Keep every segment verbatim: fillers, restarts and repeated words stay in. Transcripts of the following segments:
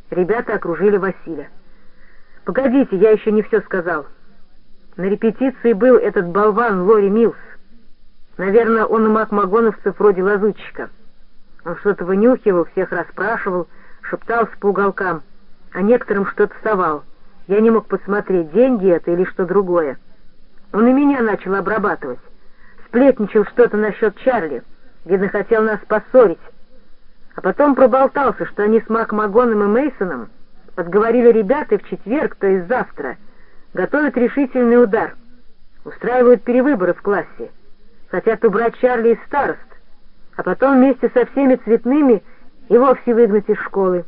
Ребята окружили Василя. «Погодите, я еще не все сказал. На репетиции был этот болван Лори Милс. Наверное, он у макмагоновцев вроде лазутчика. Он что-то вынюхивал, всех расспрашивал, шептался по уголкам, а некоторым что-то совал. Я не мог посмотреть, деньги это или что другое. Он и меня начал обрабатывать. Сплетничал что-то насчет Чарли, видно, хотел нас поссорить. А потом проболтался, что они с Макмагоном и Мейсоном подговорили ребят и в четверг, то есть завтра, готовят решительный удар. Устраивают перевыборы в классе. Хотят убрать Чарли из старост, а потом вместе со всеми цветными и вовсе выгнать из школы.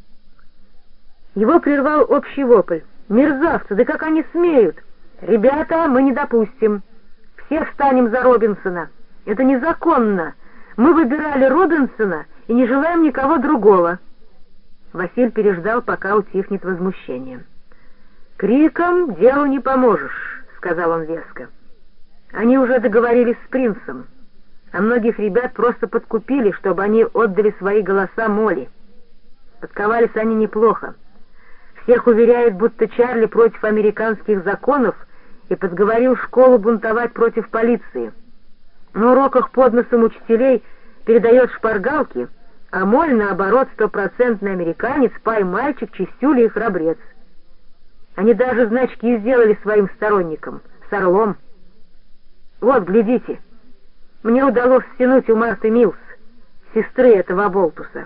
Его прервал общий вопль. «Мерзавцы, да как они смеют! Ребята, мы не допустим. Все встанем за Робинсона. Это незаконно. Мы выбирали Робинсона и не желаем никого другого». Василь переждал, пока утихнет возмущение. «Криком делу не поможешь», — сказал он веско. «Они уже договорились с принцем, а многих ребят просто подкупили, чтобы они отдали свои голоса Молли. Подковались они неплохо. Всех уверяют, будто Чарли против американских законов и подговорил школу бунтовать против полиции. На уроках под носом учителей передает шпаргалки, а Моль, наоборот, стопроцентный американец, пай-мальчик, чистюля и храбрец. Они даже значки сделали своим сторонникам, с орлом. Вот, глядите, мне удалось стянуть у Марты Милс, сестры этого оболтуса».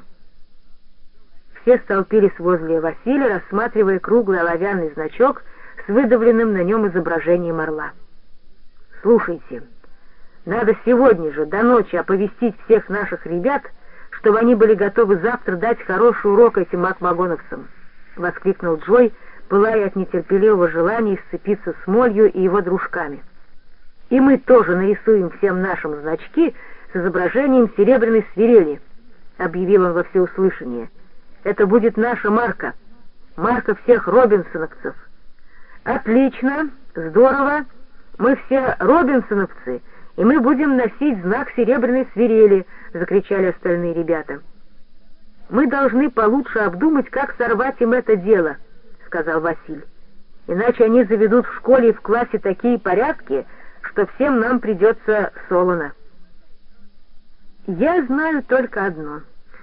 Все столпились возле Василия, рассматривая круглый оловянный значок с выдавленным на нем изображением орла. «Слушайте, надо сегодня же до ночи оповестить всех наших ребят, чтобы они были готовы завтра дать хороший урок этим макмагоновцам», — воскликнул Джой, пылая от нетерпеливого желания сцепиться с Молью и его дружками. «И мы тоже нарисуем всем нашим значки с изображением серебряной свирели», — объявил он во всеуслышание. «Это будет наша марка, марка всех робинсоновцев». «Отлично, здорово, мы все робинсоновцы, и мы будем носить знак серебряной свирели», — закричали остальные ребята. «Мы должны получше обдумать, как сорвать им это дело», — сказал Василь. «Иначе они заведут в школе и в классе такие порядки, что всем нам придется солоно». «Я знаю только одно.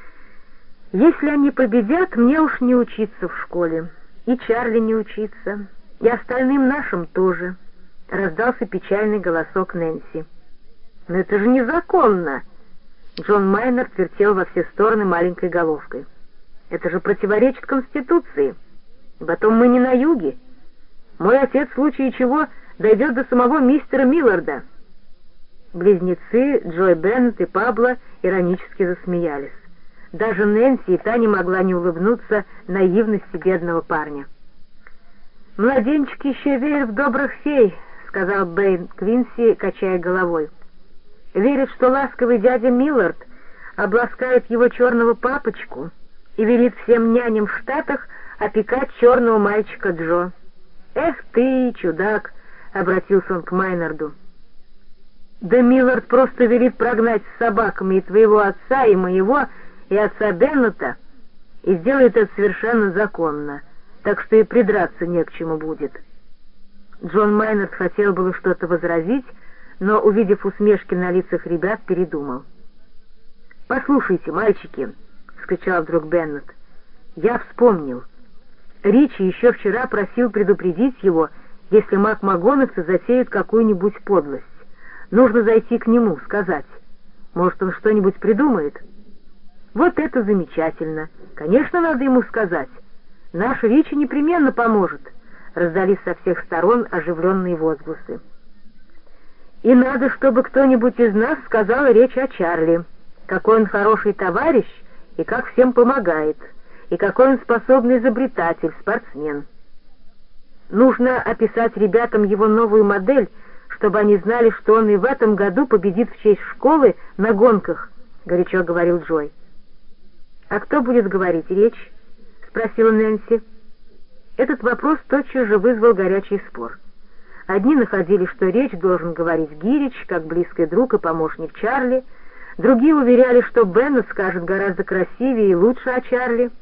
Если они победят, мне уж не учиться в школе, и Чарли не учиться, и остальным нашим тоже», — раздался печальный голосок Нэнси. «Но это же незаконно!» Джон Майнер вертел во все стороны маленькой головкой. «Это же противоречит Конституции. Потом мы не на юге. Мой отец в случае чего дойдет до самого мистера Милларда». Близнецы Джой Беннет и Пабло иронически засмеялись. Даже Нэнси и та не могла не улыбнуться наивности бедного парня. «Младенчик еще верит в добрых фей», — сказал Бэйн Квинси, качая головой. «Верит, что ласковый дядя Миллард обласкает его черного папочку и велит всем няням в Штатах опекать черного мальчика Джо». «Эх ты, чудак!» — обратился он к Майнарду. «Да Миллард просто велит прогнать с собаками и твоего отца, и моего, и отца Беннета, и сделает это совершенно законно, так что и придраться не к чему будет». Джон Майнард хотел было что-то возразить, но, увидев усмешки на лицах ребят, передумал. «Послушайте, мальчики», — вскричал вдруг Беннет, — «я вспомнил. Ричи еще вчера просил предупредить его, если макмагоновцы затеют какую-нибудь подлость. Нужно зайти к нему, сказать. Может, он что-нибудь придумает?» «Вот это замечательно! Конечно, надо ему сказать. Наш Ричи непременно поможет», — раздались со всех сторон оживленные возгласы. «И надо, чтобы кто-нибудь из нас сказал речь о Чарли, какой он хороший товарищ и как всем помогает, и какой он способный изобретатель, спортсмен. Нужно описать ребятам его новую модель, чтобы они знали, что он и в этом году победит в честь школы на гонках», — горячо говорил Джой. «А кто будет говорить речь?» — спросила Нэнси. Этот вопрос тотчас же вызвал горячий спор. Одни находили, что речь должен говорить Гирич, как близкий друг и помощник Чарли, другие уверяли, что Беннет скажет гораздо красивее и лучше о Чарли.